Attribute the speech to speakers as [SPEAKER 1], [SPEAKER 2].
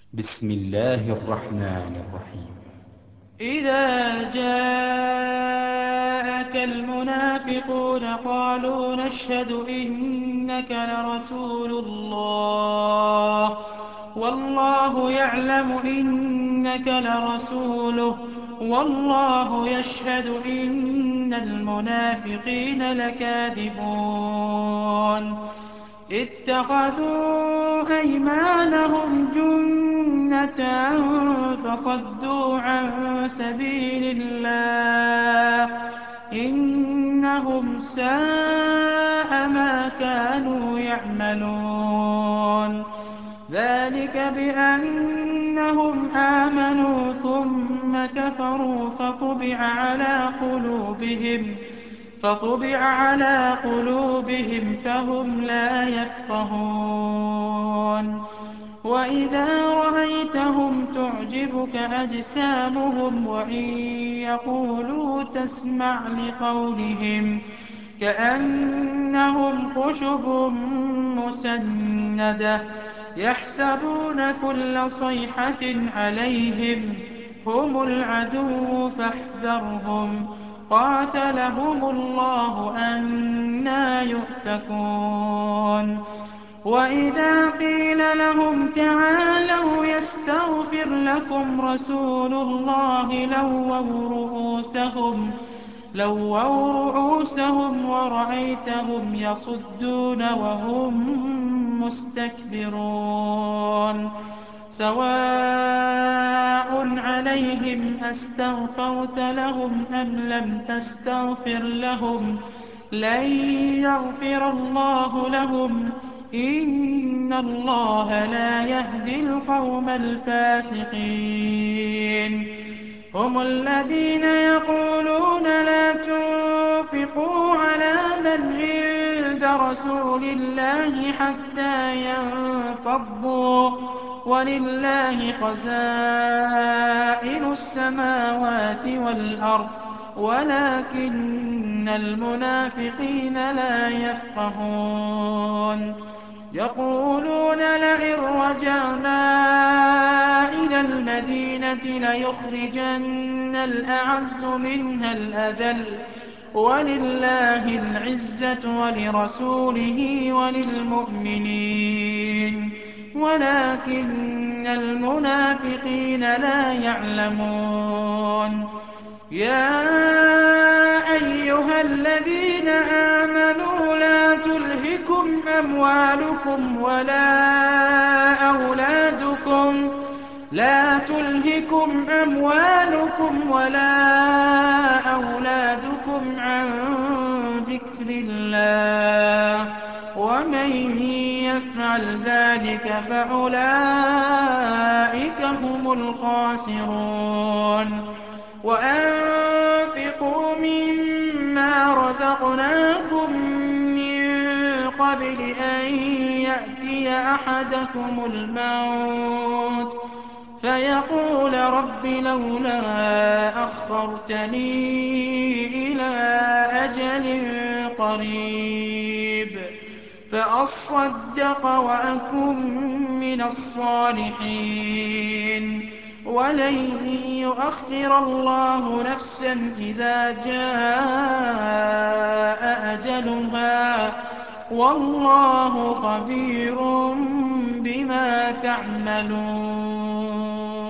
[SPEAKER 1] بسم الله الرحمن الرحيم.
[SPEAKER 2] إذا جاءك المنافقون قالوا نشهد إنك لرسول الله والله يعلم إنك لرسوله والله يشهد إن المنافقين لكاذبون اتخذوا أيمانهم جنة فصدوا عن سبيل الله إنهم ساء ما كانوا يعملون ذلك بأنهم آمنوا ثم كفروا فطبع على قلوبهم فهم لا يفقهون وإذا رأيتهم تعجبك أجسامهم وإن يقولوا تسمع لقولهم كأنهم خشب مسندة يحسبون كل صيحة عليهم هم العدو فاحذرهم قاتلهم الله أنى يؤفكون وإذا قيل لهم تعالوا يستغفر لكم رسول الله لووا رؤوسهم ورأيتهم يصدون وهم مستكبرون سواء عليهم أستغفرت لهم أم لم تستغفر لهم لن يغفر الله لهم إن الله لا يهدي القوم الفاسقين هم الذين يقولون لا تنفقوا على من عند رسول الله حتى ينفضوا ولله خزائن السماوات والأرض ولكن المنافقين لا يفقهون يقولون لئن رجعنا إلى المدينة ليخرجن الأعز منها الأذل ولله العزة ولرسوله وللمؤمنين ولكن المنافقين لا يعلمون يا أيها الذين آمنوا لا تلهكم أموالكم ولا أولادكم عن ذكر الله ومن يفعل ذلك فأولئك هم الخاسرون وأنفقوا مما رزقناكم من قبل أن يأتي أحدكم الموت فيقول رب لولا أخرتني إلى أجل قريب فأصدق وأكن من الصالحين ولن يؤخر الله نفسا إذا جاء أجلها والله خبير بما تعملون